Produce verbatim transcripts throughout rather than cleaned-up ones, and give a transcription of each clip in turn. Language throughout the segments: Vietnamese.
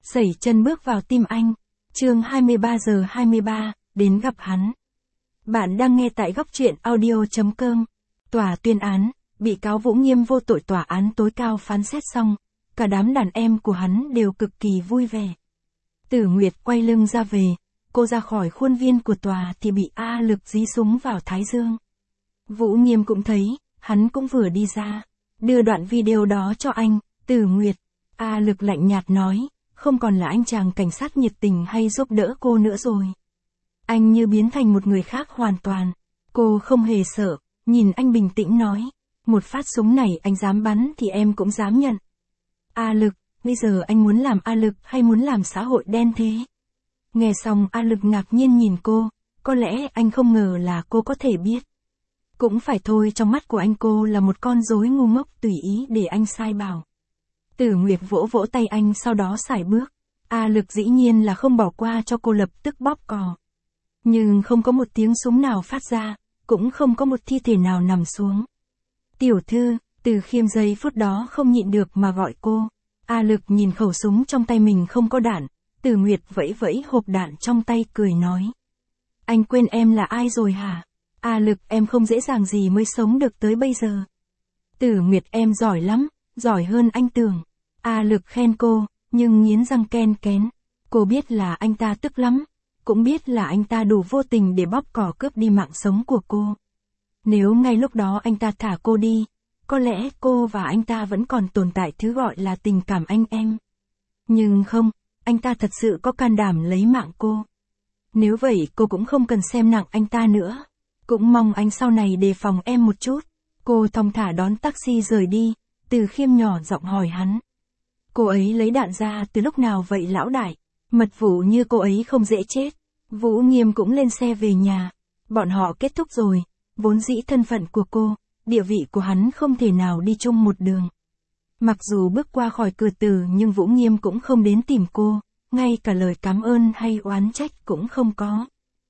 Sẩy chân bước vào tim anh. Chương hai mươi ba giờ hai mươi ba, đến gặp hắn. Bạn đang nghe tại góc truyện audio chấm com. Tòa tuyên án, bị cáo Vũ Nghiêm vô tội tòa án tối cao phán xét xong, cả đám đàn em của hắn đều cực kỳ vui vẻ. Tử Nguyệt quay lưng ra về, cô ra khỏi khuôn viên của tòa thì bị A Lực dí súng vào thái dương. Vũ Nghiêm cũng thấy, hắn cũng vừa đi ra, đưa đoạn video đó cho anh. Tử Nguyệt, A Lực lạnh nhạt nói, không còn là anh chàng cảnh sát nhiệt tình hay giúp đỡ cô nữa rồi. Anh như biến thành một người khác hoàn toàn. Cô không hề sợ, nhìn anh bình tĩnh nói, một phát súng này anh dám bắn thì em cũng dám nhận. A Lực, bây giờ anh muốn làm A Lực hay muốn làm xã hội đen thế? Nghe xong A Lực ngạc nhiên nhìn cô, có lẽ anh không ngờ là cô có thể biết. Cũng phải thôi, trong mắt của anh cô là một con rối ngu ngốc tùy ý để anh sai bảo. Tử Nguyệt vỗ vỗ tay anh sau đó sải bước. A Lực dĩ nhiên là không bỏ qua cho cô, lập tức bóp cò. Nhưng không có một tiếng súng nào phát ra, cũng không có một thi thể nào nằm xuống. Tiểu thư, Từ Khiêm giây phút đó không nhịn được mà gọi cô. A Lực nhìn khẩu súng trong tay mình không có đạn. Tử Nguyệt vẫy vẫy hộp đạn trong tay cười nói. Anh quên em là ai rồi hả? A Lực, em không dễ dàng gì mới sống được tới bây giờ. Tử Nguyệt, em giỏi lắm, giỏi hơn anh tưởng. A Lực khen cô, nhưng nghiến răng ken kén. Cô biết là anh ta tức lắm, cũng biết là anh ta đủ vô tình để bóp cò cướp đi mạng sống của cô. Nếu ngay lúc đó anh ta thả cô đi, có lẽ cô và anh ta vẫn còn tồn tại thứ gọi là tình cảm anh em. Nhưng không, anh ta thật sự có can đảm lấy mạng cô. Nếu vậy cô cũng không cần xem nặng anh ta nữa. Cũng mong anh sau này đề phòng em một chút. Cô thong thả đón taxi rời đi. Từ Khiêm nhỏ giọng hỏi hắn. Cô ấy lấy đạn ra từ lúc nào vậy lão đại? Mật vụ như cô ấy không dễ chết. Vũ Nghiêm cũng lên xe về nhà. Bọn họ kết thúc rồi. Vốn dĩ thân phận của cô, địa vị của hắn không thể nào đi chung một đường. Mặc dù bước qua khỏi cửa tử nhưng Vũ Nghiêm cũng không đến tìm cô. Ngay cả lời cảm ơn hay oán trách cũng không có.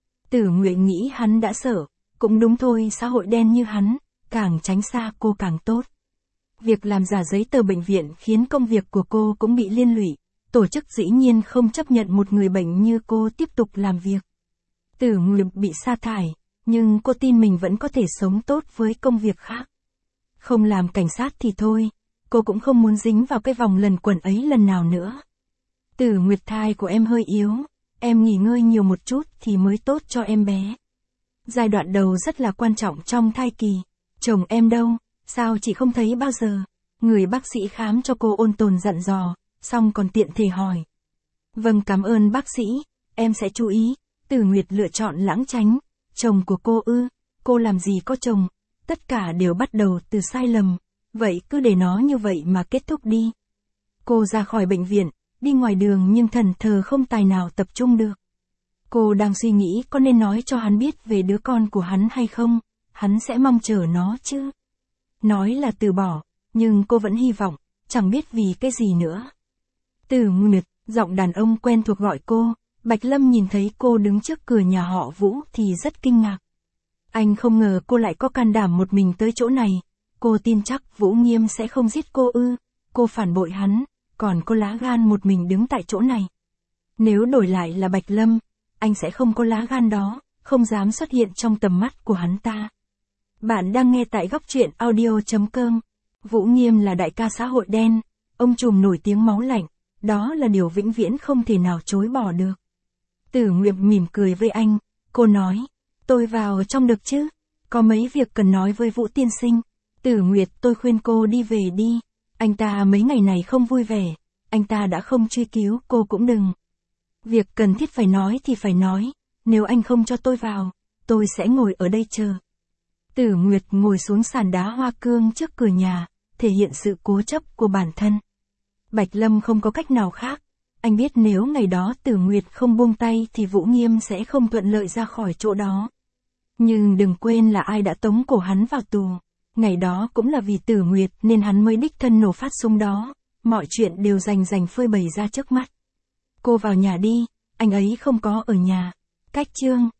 Tử Nguyệt nghĩ hắn đã sợ. Cũng đúng thôi, xã hội đen như hắn, càng tránh xa cô càng tốt. Việc làm giả giấy tờ bệnh viện khiến công việc của cô cũng bị liên lụy. Tổ chức dĩ nhiên không chấp nhận một người bệnh như cô tiếp tục làm việc. Tử Nguyệt bị sa thải, nhưng cô tin mình vẫn có thể sống tốt với công việc khác. Không làm cảnh sát thì thôi, cô cũng không muốn dính vào cái vòng lần quẩn ấy lần nào nữa. Tử Nguyệt, thai của em hơi yếu, em nghỉ ngơi nhiều một chút thì mới tốt cho em bé. Giai đoạn đầu rất là quan trọng trong thai kỳ. Chồng em đâu, sao chị không thấy bao giờ? Người bác sĩ khám cho cô ôn tồn dặn dò, xong còn tiện thể hỏi. Vâng, cảm ơn bác sĩ, em sẽ chú ý. Tử Nguyệt lựa chọn lãng tránh. Chồng của cô ư? Cô làm gì có chồng? Tất cả đều bắt đầu từ sai lầm. Vậy cứ để nó như vậy mà kết thúc đi. Cô ra khỏi bệnh viện, đi ngoài đường nhưng thần thờ không tài nào tập trung được. Cô đang suy nghĩ có nên nói cho hắn biết về đứa con của hắn hay không, hắn sẽ mong chờ nó chứ. Nói là từ bỏ, nhưng cô vẫn hy vọng, chẳng biết vì cái gì nữa. Tử Nguyệt, giọng đàn ông quen thuộc gọi cô. Bạch Lâm nhìn thấy cô đứng trước cửa nhà họ Vũ thì rất kinh ngạc. Anh không ngờ cô lại có can đảm một mình tới chỗ này. Cô tin chắc Vũ Nghiêm sẽ không giết cô ư. Cô phản bội hắn, còn cô lá gan một mình đứng tại chỗ này. Nếu đổi lại là Bạch Lâm, anh sẽ không có lá gan đó, không dám xuất hiện trong tầm mắt của hắn ta. Bạn đang nghe tại góc truyện audio chấm com. Vũ Nghiêm là đại ca xã hội đen, ông trùm nổi tiếng máu lạnh, đó là điều vĩnh viễn không thể nào chối bỏ được. Tử Nguyệt mỉm cười với anh, cô nói, tôi vào trong được chứ, có mấy việc cần nói với Vũ tiên sinh. Tử Nguyệt, tôi khuyên cô đi về đi, anh ta mấy ngày này không vui vẻ, anh ta đã không truy cứu, cô cũng đừng. Việc cần thiết phải nói thì phải nói, nếu anh không cho tôi vào, tôi sẽ ngồi ở đây chờ. Tử Nguyệt ngồi xuống sàn đá hoa cương trước cửa nhà, thể hiện sự cố chấp của bản thân. Bạch Lâm không có cách nào khác, anh biết nếu ngày đó Tử Nguyệt không buông tay thì Vũ Nghiêm sẽ không thuận lợi ra khỏi chỗ đó. Nhưng đừng quên là ai đã tống cổ hắn vào tù. Ngày đó cũng là vì Tử Nguyệt nên hắn mới đích thân nổ phát súng đó, mọi chuyện đều rành rành phơi bày ra trước mắt. Cô vào nhà đi, anh ấy không có ở nhà. Cách chương